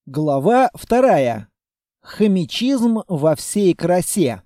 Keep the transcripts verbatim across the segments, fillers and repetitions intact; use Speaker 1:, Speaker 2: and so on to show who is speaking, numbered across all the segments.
Speaker 1: Глава вторая. Хомячизм во всей красе.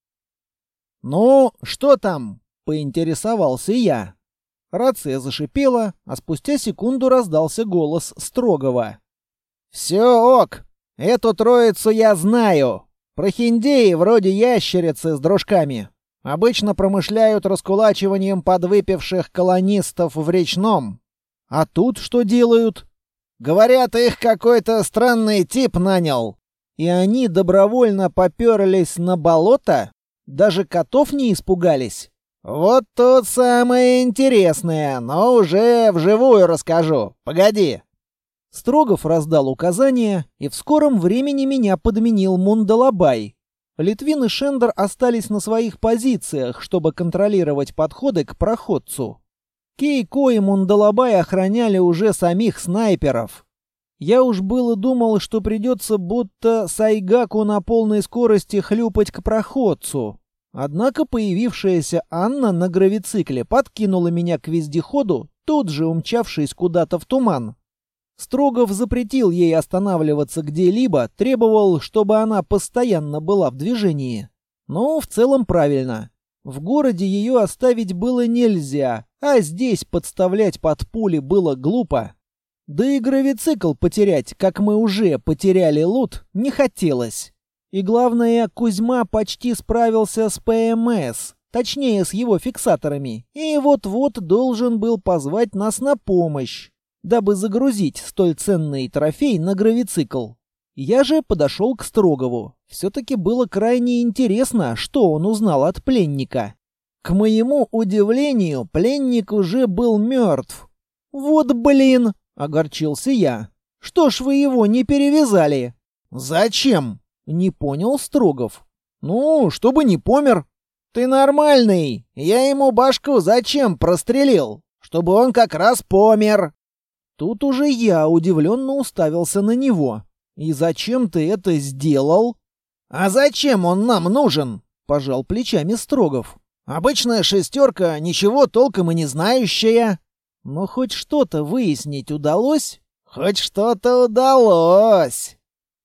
Speaker 1: «Ну, что там?» — поинтересовался я. Рация зашипела, а спустя секунду раздался голос Строгова. «Все ок. Эту троицу я знаю. Прохиндеи вроде ящерицы с дружками. Обычно промышляют раскулачиванием подвыпивших колонистов в речном. А тут что делают? Говорят, их какой-то странный тип нанял. И они добровольно поперлись на болото? Даже котов не испугались? Вот тут самое интересное, но уже вживую расскажу. Погоди». Строгов раздал указания, и в скором времени меня подменил Мундалабай. Литвин и Шендер остались на своих позициях, чтобы контролировать подходы к проходцу. Кейко и Мундалабай охраняли уже самих снайперов. Я уж было думал, что придется будто Сайгаку на полной скорости хлюпать к проходцу. Однако появившаяся Анна на гравицикле подкинула меня к вездеходу, тут же умчавшись куда-то в туман. Строгов запретил ей останавливаться где-либо, требовал, чтобы она постоянно была в движении. Но в целом правильно. В городе ее оставить было нельзя, а здесь подставлять под пули было глупо. Да и гравицикл потерять, как мы уже потеряли лут, не хотелось. И главное, Кузьма почти справился с ПМС, точнее с его фиксаторами, и вот-вот должен был позвать нас на помощь, дабы загрузить столь ценный трофей на гравицикл. Я же подошел к Строгову. Все-таки было крайне интересно, что он узнал от пленника. К моему удивлению, пленник уже был мертв. «Вот блин!» — огорчился я. «Что ж вы его не перевязали?» «Зачем?» — не понял Строгов. «Ну, чтобы не помер». «Ты нормальный! Я ему башку зачем прострелил? Чтобы он как раз помер!» Тут уже я удивленно уставился на него. «И зачем ты это сделал?» «А зачем он нам нужен?» — пожал плечами Строгов. «Обычная шестерка, ничего толком и не знающая». «Но хоть что-то выяснить удалось?» «Хоть что-то удалось».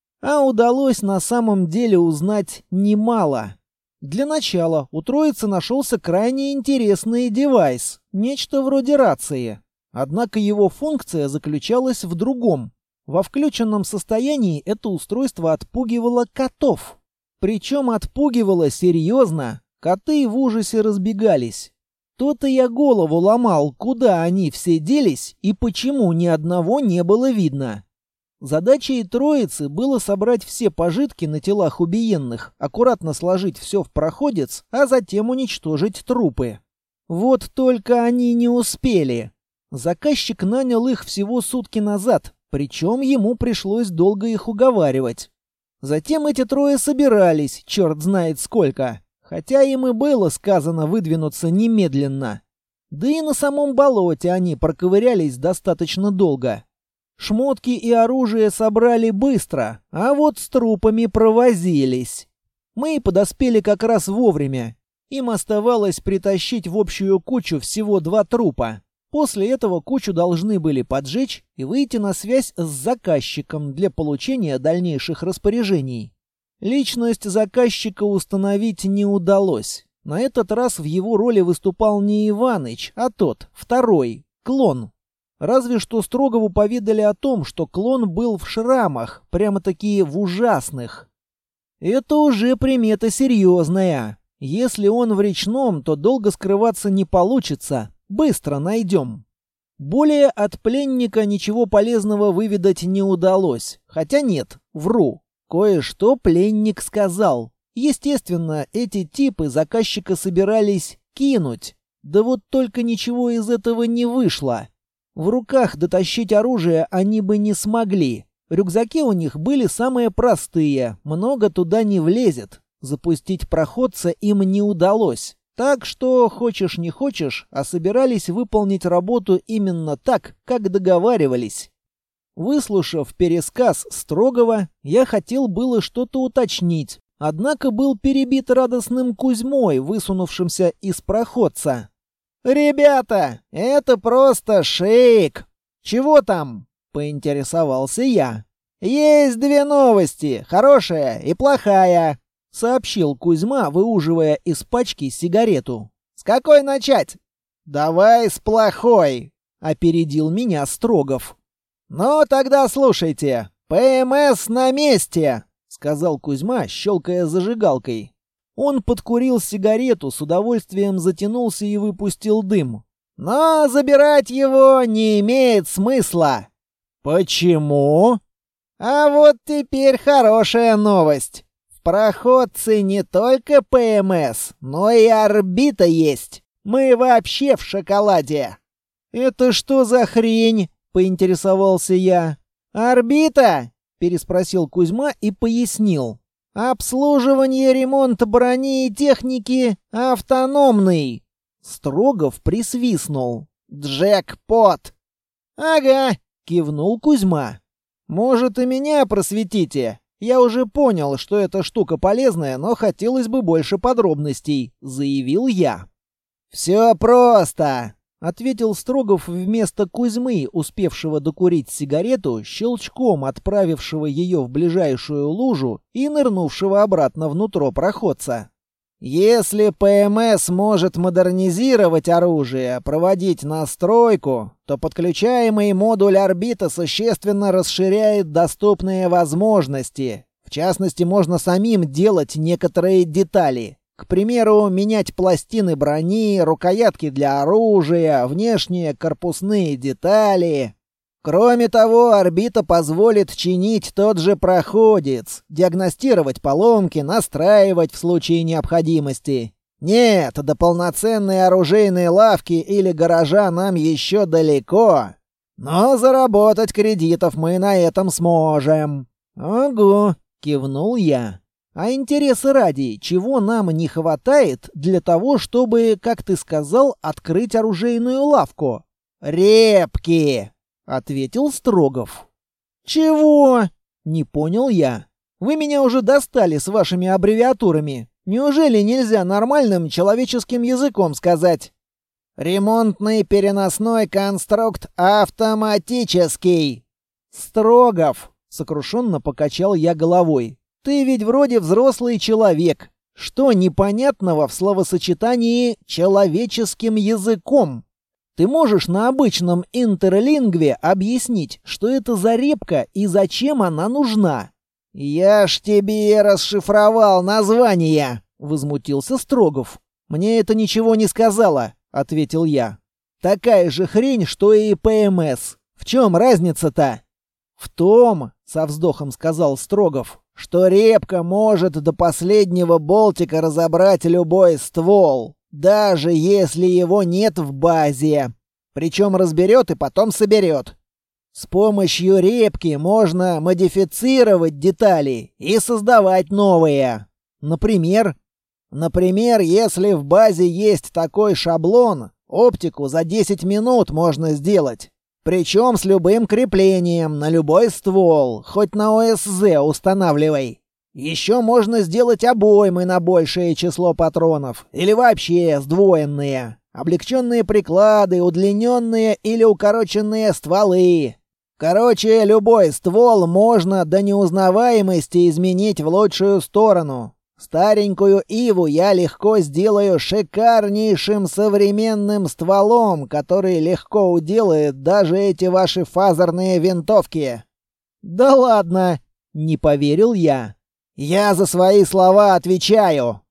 Speaker 1: А удалось на самом деле узнать немало. Для начала у троицы нашелся крайне интересный девайс, нечто вроде рации. Однако его функция заключалась в другом. Во включенном состоянии это устройство отпугивало котов. Причем отпугивало серьезно. Коты в ужасе разбегались. То-то я голову ломал, куда они все делись и почему ни одного не было видно. Задачей троицы было собрать все пожитки на телах убиенных, аккуратно сложить все в проходец, а затем уничтожить трупы. Вот только они не успели. Заказчик нанял их всего сутки назад, причем ему пришлось долго их уговаривать. Затем эти трое собирались, черт знает сколько, хотя им и было сказано выдвинуться немедленно. Да и на самом болоте они проковырялись достаточно долго. Шмотки и оружие собрали быстро, а вот с трупами провозились. Мы подоспели как раз вовремя. Им оставалось притащить в общую кучу всего два трупа. После этого кучу должны были поджечь и выйти на связь с заказчиком для получения дальнейших распоряжений. Личность заказчика установить не удалось. На этот раз в его роли выступал не Иваныч, а тот, второй, клон. Разве что Строгову поведали о том, что клон был в шрамах, прямо-таки в ужасных. Это уже примета серьезная. Если он в речном, то долго скрываться не получится. Быстро найдем. Более от пленника ничего полезного выведать не удалось. Хотя нет, вру. Кое-что пленник сказал. Естественно, эти типы заказчика собирались кинуть. Да вот только ничего из этого не вышло. В руках дотащить оружие они бы не смогли. Рюкзаки у них были самые простые, много туда не влезет. Запустить проходца им не удалось. Так что, хочешь не хочешь, а собирались выполнить работу именно так, как договаривались. Выслушав пересказ Строгова, я хотел было что-то уточнить, однако был перебит радостным Кузьмой, высунувшимся из проходца. «Ребята, это просто шейк! Чего там?» — поинтересовался я. «Есть две новости, хорошая и плохая», — сообщил Кузьма, выуживая из пачки сигарету. «С какой начать?» «Давай с плохой», — опередил меня Строгов. «Ну, тогда слушайте. ПМС на месте», — сказал Кузьма, щелкая зажигалкой. Он подкурил сигарету, с удовольствием затянулся и выпустил дым. «Но забирать его не имеет смысла». «Почему?» «А вот теперь хорошая новость. В проходце не только ПМС, но и орбита есть. Мы вообще в шоколаде». «Это что за хрень?» — поинтересовался я. «Орбита?» — переспросил Кузьма и пояснил. «Обслуживание, ремонт брони и техники автономный». Строгов присвистнул. «Джекпот!» «Ага», — кивнул Кузьма. «Может, и меня просветите? Я уже понял, что эта штука полезная, но хотелось бы больше подробностей», — заявил я. «Все просто», — ответил Строгов вместо Кузьмы, успевшего докурить сигарету, щелчком отправившего ее в ближайшую лужу и нырнувшего обратно внутрь проходца. «Если ПМС может модернизировать оружие, проводить настройку, то подключаемый модуль орбита существенно расширяет доступные возможности. В частности, можно самим делать некоторые детали. К примеру, менять пластины брони, рукоятки для оружия, внешние корпусные детали. Кроме того, орбита позволит чинить тот же проходец, диагностировать поломки, настраивать в случае необходимости. Нет, до полноценной оружейной лавки или гаража нам еще далеко. Но заработать кредитов мы на этом сможем». «Ого», — кивнул я. «А интереса ради, чего нам не хватает для того, чтобы, как ты сказал, открыть оружейную лавку?» «Репки», — ответил Строгов. «Чего?» — не понял я. «Вы меня уже достали с вашими аббревиатурами. Неужели нельзя нормальным человеческим языком сказать?» «Ремонтный переносной конструкт автоматический». «Строгов», — сокрушенно покачал я головой. «Ты ведь вроде взрослый человек. Что непонятного в словосочетании «человеческим языком»? Ты можешь на обычном интерлингве объяснить, что это за репка и зачем она нужна?» «Я ж тебе расшифровал название», — возмутился Строгов. «Мне это ничего не сказала», — ответил я. «Такая же хрень, что и ПМС. В чем разница-то?» «В том», — со вздохом сказал Строгов, «что репка может до последнего болтика разобрать любой ствол, даже если его нет в базе. Причем разберет и потом соберет. С помощью репки можно модифицировать детали и создавать новые. Например, например, если в базе есть такой шаблон, оптику за десять минут можно сделать. Причем с любым креплением на любой ствол, хоть на ОСЗ устанавливай. Еще можно сделать обоймы на большее число патронов, или вообще сдвоенные. Облегченные приклады, удлиненные или укороченные стволы. Короче, любой ствол можно до неузнаваемости изменить в лучшую сторону. Старенькую Иву я легко сделаю шикарнейшим современным стволом, который легко уделает даже эти ваши фазерные винтовки». «Да ладно!» — не поверил я. «Я за свои слова отвечаю».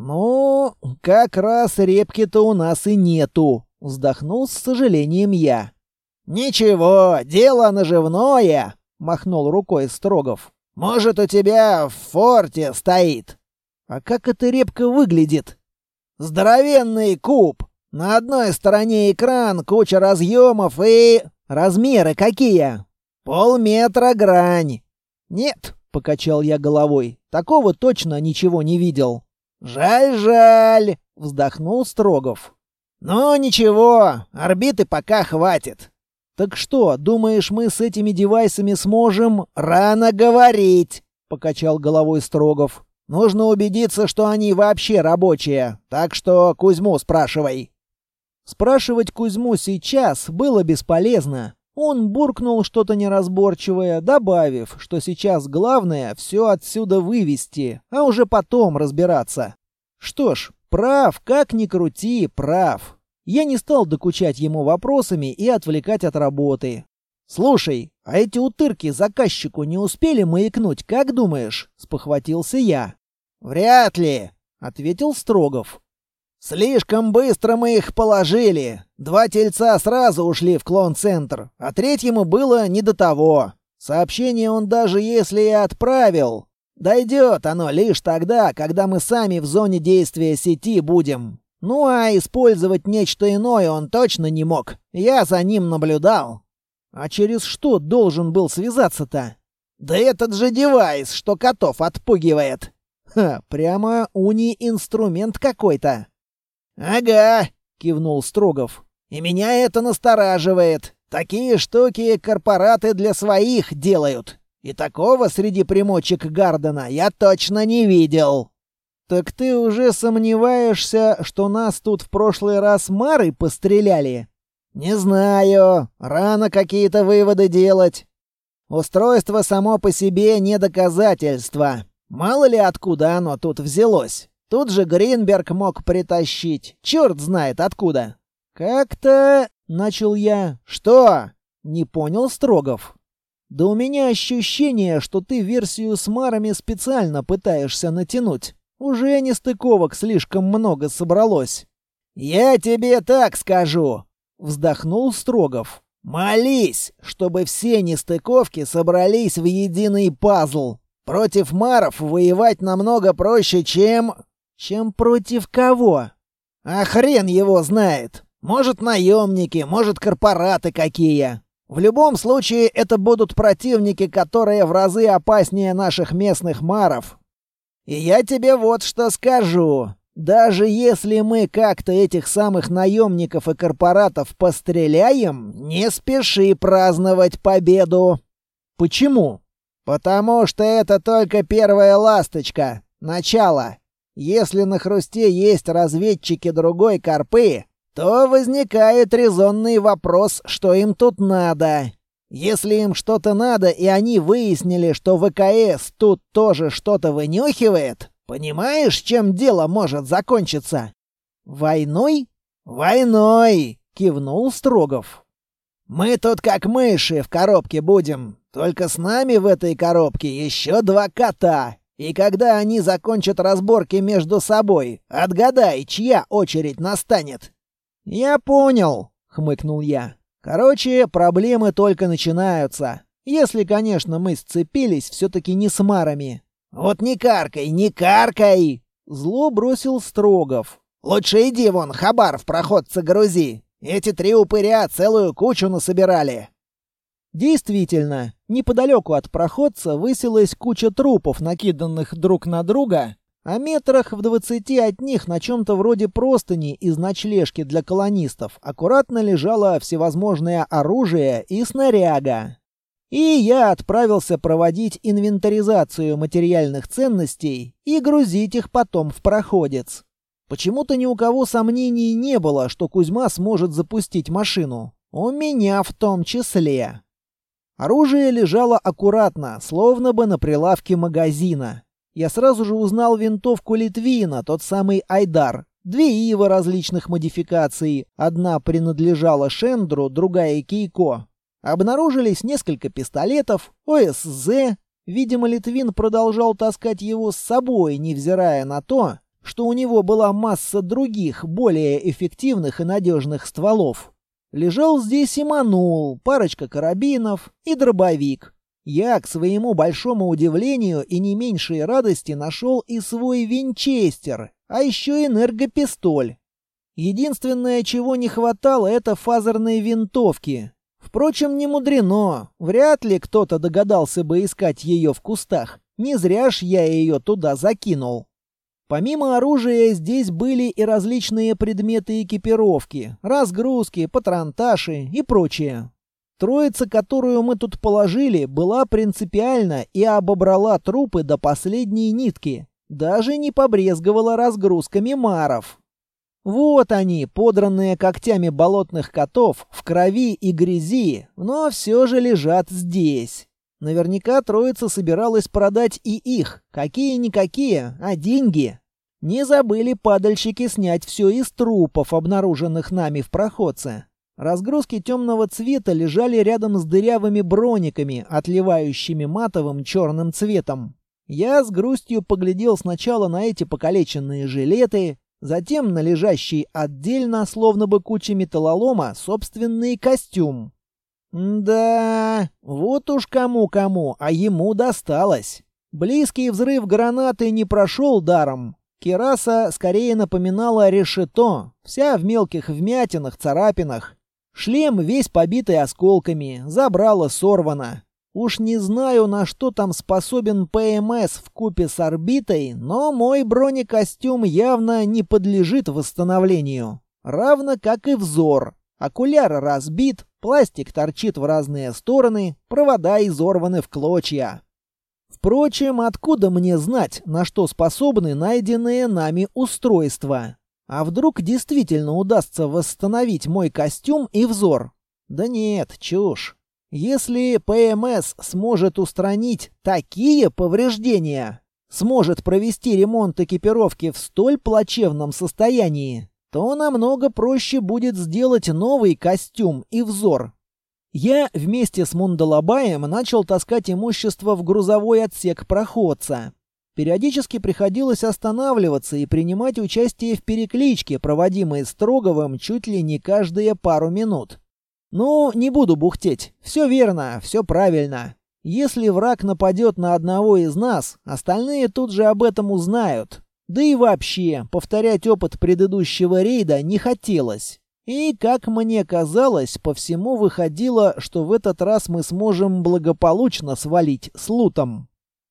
Speaker 1: «Ну, как раз репки-то у нас и нету», — вздохнул с сожалением я. «Ничего, дело наживное», — махнул рукой Строгов. «Может, у тебя в форте стоит». «А как эта репка выглядит?» «Здоровенный куб. На одной стороне экран, куча разъемов и...» «Размеры какие?» «Полметра грань». «Нет», — покачал я головой, — «такого точно ничего не видел». «Жаль-жаль», — вздохнул Строгов. «Ну ничего, орбиты пока хватит». «Так что, думаешь, мы с этими девайсами сможем...» «Рано говорить», — покачал головой Строгов. «Нужно убедиться, что они вообще рабочие, так что Кузьму спрашивай». Спрашивать Кузьму сейчас было бесполезно. Он буркнул что-то неразборчивое, добавив, что сейчас главное все отсюда вывести, а уже потом разбираться. Что ж, прав, как ни крути, прав. Я не стал докучать ему вопросами и отвлекать от работы. «Слушай, а эти утырки заказчику не успели маякнуть, как думаешь?» — спохватился я. «Вряд ли», — ответил Строгов. «Слишком быстро мы их положили. Два тельца сразу ушли в клон-центр, а третьему было не до того. Сообщение он даже если и отправил, дойдет оно лишь тогда, когда мы сами в зоне действия сети будем. Ну а использовать нечто иное он точно не мог. Я за ним наблюдал». «А через что должен был связаться-то?» «Да этот же девайс, что котов отпугивает». «Ха, прямо уни-инструмент какой-то». «Ага», — кивнул Строгов. «И меня это настораживает. Такие штуки корпораты для своих делают. И такого среди примочек Гардена я точно не видел». «Так ты уже сомневаешься, что нас тут в прошлый раз Мары постреляли?» «Не знаю. Рано какие-то выводы делать. Устройство само по себе не доказательство. Мало ли откуда оно тут взялось. Тут же Гринберг мог притащить. Черт знает откуда». «Как-то...» — начал я. «Что?» — не понял Строгов. «Да у меня ощущение, что ты версию с Марами специально пытаешься натянуть. Уже нестыковок слишком много собралось». «Я тебе так скажу», — вздохнул Строгов. «Молись, чтобы все нестыковки собрались в единый пазл. Против Маров воевать намного проще, чем...» «Чем против кого?» «А хрен его знает. Может, наемники, может, корпораты какие. В любом случае, это будут противники, которые в разы опаснее наших местных Маров. И я тебе вот что скажу. Даже если мы как-то этих самых наемников и корпоратов постреляем, не спеши праздновать победу». «Почему?» «Потому что это только первая ласточка. Начало. Если на Хрусте есть разведчики другой корпы, то возникает резонный вопрос, что им тут надо. Если им что-то надо, и они выяснили, что ВКС тут тоже что-то вынюхивает, понимаешь, чем дело может закончиться?» «Войной?» «Войной!» — кивнул Строгов. «Мы тут как мыши в коробке будем, только с нами в этой коробке еще два кота. И когда они закончат разборки между собой, отгадай, чья очередь настанет». «Я понял», — хмыкнул я. «Короче, проблемы только начинаются. Если, конечно, мы сцепились все-таки не с Марами». «Вот не каркай, не каркай!» — зло бросил Строгов. «Лучше иди вон, хабар в проходца грузи. Эти три упыря целую кучу насобирали». Действительно, неподалеку от проходца высилась куча трупов, накиданных друг на друга, а метрах в двадцати от них на чем-то вроде простыни из ночлежки для колонистов аккуратно лежало всевозможное оружие и снаряга. И я отправился проводить инвентаризацию материальных ценностей и грузить их потом в проходец. Почему-то ни у кого сомнений не было, что Кузьма сможет запустить машину. У меня в том числе. Оружие лежало аккуратно, словно бы на прилавке магазина. Я сразу же узнал винтовку Литвина, тот самый Айдар. Две Ивы различных модификаций. Одна принадлежала Шендру, другая Кейко. Обнаружились несколько пистолетов, ОСЗ. Видимо, Литвин продолжал таскать его с собой, невзирая на то, что у него была масса других, более эффективных и надежных стволов. Лежал здесь и манул, парочка карабинов и дробовик. Я, к своему большому удивлению и не меньшей радости, нашел и свой винчестер, а еще энергопистоль. Единственное, чего не хватало, это фазерные винтовки. Впрочем, не мудрено. Вряд ли кто-то догадался бы искать ее в кустах. Не зря ж я ее туда закинул. Помимо оружия здесь были и различные предметы экипировки, разгрузки, патронташи и прочее. Троица, которую мы тут положили, была принципиальна и обобрала трупы до последней нитки. Даже не побрезговала разгрузками маров. Вот они, подранные когтями болотных котов, в крови и грязи, но все же лежат здесь. Наверняка троица собиралась продать и их. Какие-никакие, а деньги. Не забыли падальщики снять все из трупов, обнаруженных нами в проходце. Разгрузки темного цвета лежали рядом с дырявыми брониками, отливающими матовым черным цветом. Я с грустью поглядел сначала на эти покалеченные жилеты, затем на лежащий отдельно, словно бы куча металлолома, собственный костюм. Да, вот уж кому-кому, а ему досталось. Близкий взрыв гранаты не прошел даром. Кираса скорее напоминала решето, вся в мелких вмятинах, царапинах. Шлем весь побитый осколками, забрало сорвано. Уж не знаю, на что там способен ПМС вкупе с орбитой, но мой бронекостюм явно не подлежит восстановлению. Равно как и взор. Окуляр разбит, пластик торчит в разные стороны, провода изорваны в клочья. Впрочем, откуда мне знать, на что способны найденные нами устройства? А вдруг действительно удастся восстановить мой костюм и взор? Да нет, чушь. Если ПМС сможет устранить такие повреждения, сможет провести ремонт экипировки в столь плачевном состоянии, то намного проще будет сделать новый костюм и взор. Я вместе с Мундалабаем начал таскать имущество в грузовой отсек проходца. Периодически приходилось останавливаться и принимать участие в перекличке, проводимой Строговым чуть ли не каждые пару минут. Ну, не буду бухтеть. Все верно, все правильно. Если враг нападет на одного из нас, остальные тут же об этом узнают. Да и вообще, повторять опыт предыдущего рейда не хотелось. И, как мне казалось, по всему выходило, что в этот раз мы сможем благополучно свалить с лутом.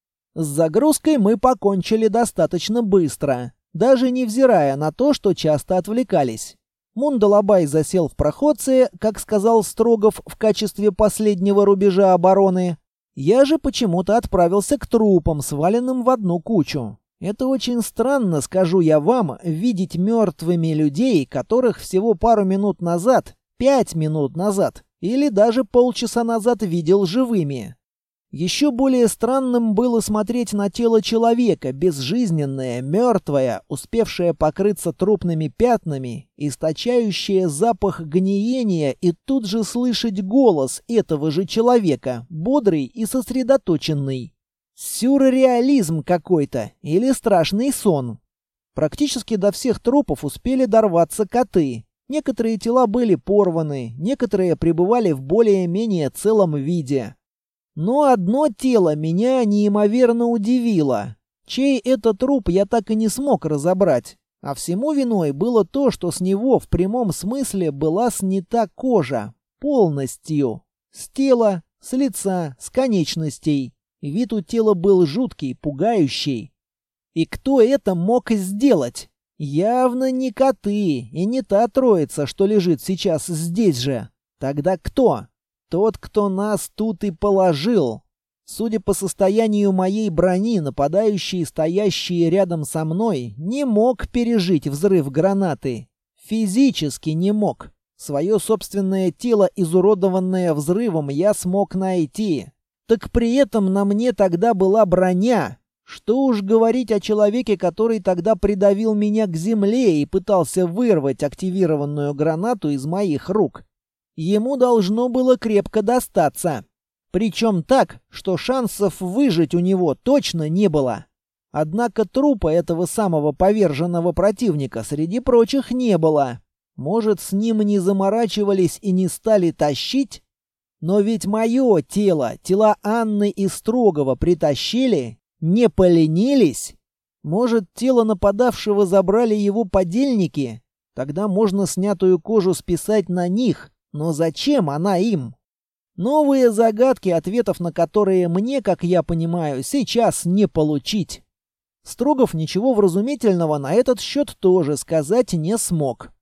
Speaker 1: С загрузкой мы покончили достаточно быстро, даже невзирая на то, что часто отвлекались. Мундалабай засел в проходце, как сказал Строгов, в качестве последнего рубежа обороны. Я же почему-то отправился к трупам, сваленным в одну кучу. Это очень странно, скажу я вам, видеть мертвыми людей, которых всего пару минут назад, пять минут назад или даже полчаса назад видел живыми. Еще более странным было смотреть на тело человека, безжизненное, мертвое, успевшее покрыться трупными пятнами, источающее запах гниения, и тут же слышать голос этого же человека, бодрый и сосредоточенный. Сюрреализм какой-то или страшный сон. Практически до всех трупов успели дорваться коты. Некоторые тела были порваны, некоторые пребывали в более-менее целом виде. Но одно тело меня неимоверно удивило. Чей это труп, я так и не смог разобрать. А всему виной было то, что с него в прямом смысле была снята кожа. Полностью. С тела, с лица, с конечностей. Вид у тела был жуткий, пугающий. И кто это мог сделать? Явно не коты и не та троица, что лежит сейчас здесь же. Тогда кто? Тот, кто нас тут и положил. Судя по состоянию моей брони, нападающий, стоящий рядом со мной, не мог пережить взрыв гранаты. Физически не мог. Свое собственное тело, изуродованное взрывом, я смог найти. Так при этом на мне тогда была броня. Что уж говорить о человеке, который тогда придавил меня к земле и пытался вырвать активированную гранату из моих рук. Ему должно было крепко достаться. Причем так, что шансов выжить у него точно не было. Однако трупа этого самого поверженного противника среди прочих не было. Может, с ним не заморачивались и не стали тащить? Но ведь мое тело, тела Анны и Строгова притащили, не поленились. Может, тело нападавшего забрали его подельники? Тогда можно снятую кожу списать на них. Но зачем она им? Новые загадки, ответов на которые мне, как я понимаю, сейчас не получить. Строгов ничего вразумительного на этот счет тоже сказать не смог.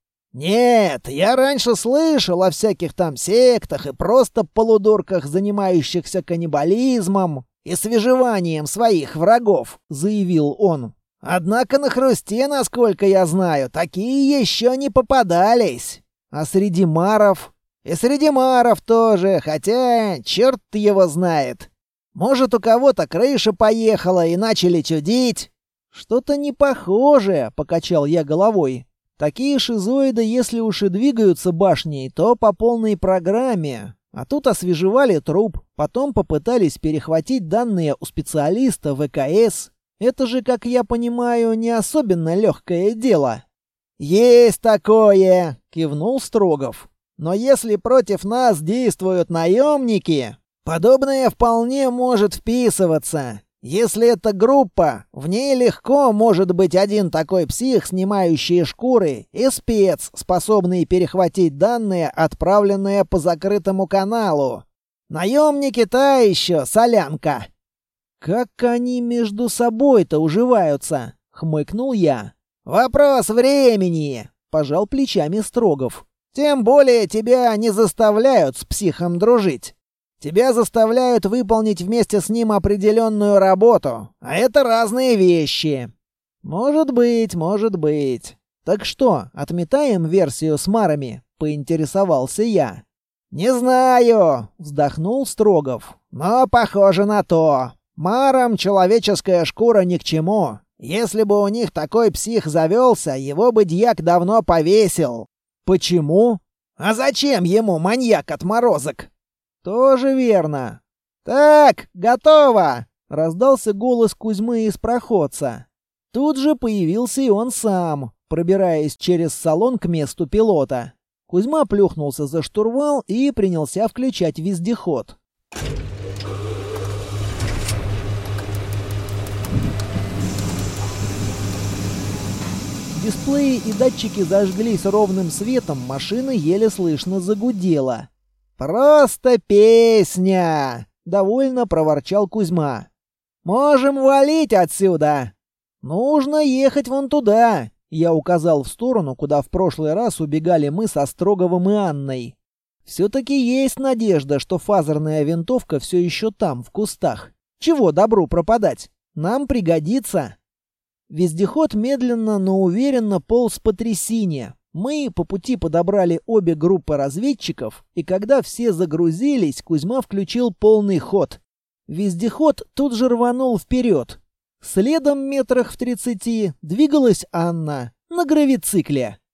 Speaker 1: «Нет, я раньше слышал о всяких там сектах и просто полудурках, занимающихся каннибализмом и свежеванием своих врагов», — заявил он. Однако на Хрусте, насколько я знаю, такие еще не попадались. А среди маров? И среди маров тоже, хотя черт его знает. Может, у кого-то крыша поехала и начали чудить? Что-то не похоже, покачал я головой. Такие шизоиды, если уж и двигаются башней, то по полной программе. А тут освежевали труп, потом попытались перехватить данные у специалиста ВКС. Это же, как я понимаю, не особенно легкое дело. «Есть такое!» — кивнул Строгов. «Но если против нас действуют наемники, подобное вполне может вписываться. Если это группа, в ней легко может быть один такой псих, снимающий шкуры, и спец, способный перехватить данные, отправленные по закрытому каналу. Наемники та еще солянка». «Как они между собой-то уживаются?» — хмыкнул я. «Вопрос времени!» — пожал плечами Строгов. «Тем более тебя не заставляют с психом дружить. Тебя заставляют выполнить вместе с ним определенную работу, а это разные вещи». «Может быть, может быть. Так что, отметаем версию с марами?» — поинтересовался я. «Не знаю», — вздохнул Строгов. «Но похоже на то. Марам человеческая шкура ни к чему. Если бы у них такой псих завелся, его бы дьяк давно повесил». «Почему?» «А зачем ему маньяк-отморозок?» «Тоже верно». «Так, готово!» — раздался голос Кузьмы из проходца. Тут же появился и он сам, пробираясь через салон к месту пилота. Кузьма плюхнулся за штурвал и принялся включать вездеход. Дисплеи и датчики зажглись ровным светом, машина еле слышно загудела. «Просто песня!» — довольно проворчал Кузьма. «Можем валить отсюда!» «Нужно ехать вон туда!» — я указал в сторону, куда в прошлый раз убегали мы со Строговым и Анной. «Все-таки есть надежда, что фазерная винтовка все еще там, в кустах. Чего добру пропадать? Нам пригодится!» Вездеход медленно, но уверенно полз по трясине. Мы по пути подобрали обе группы разведчиков, и когда все загрузились, Кузьма включил полный ход. Вездеход тут же рванул вперед. Следом метрах в тридцати двигалась Анна на гравицикле.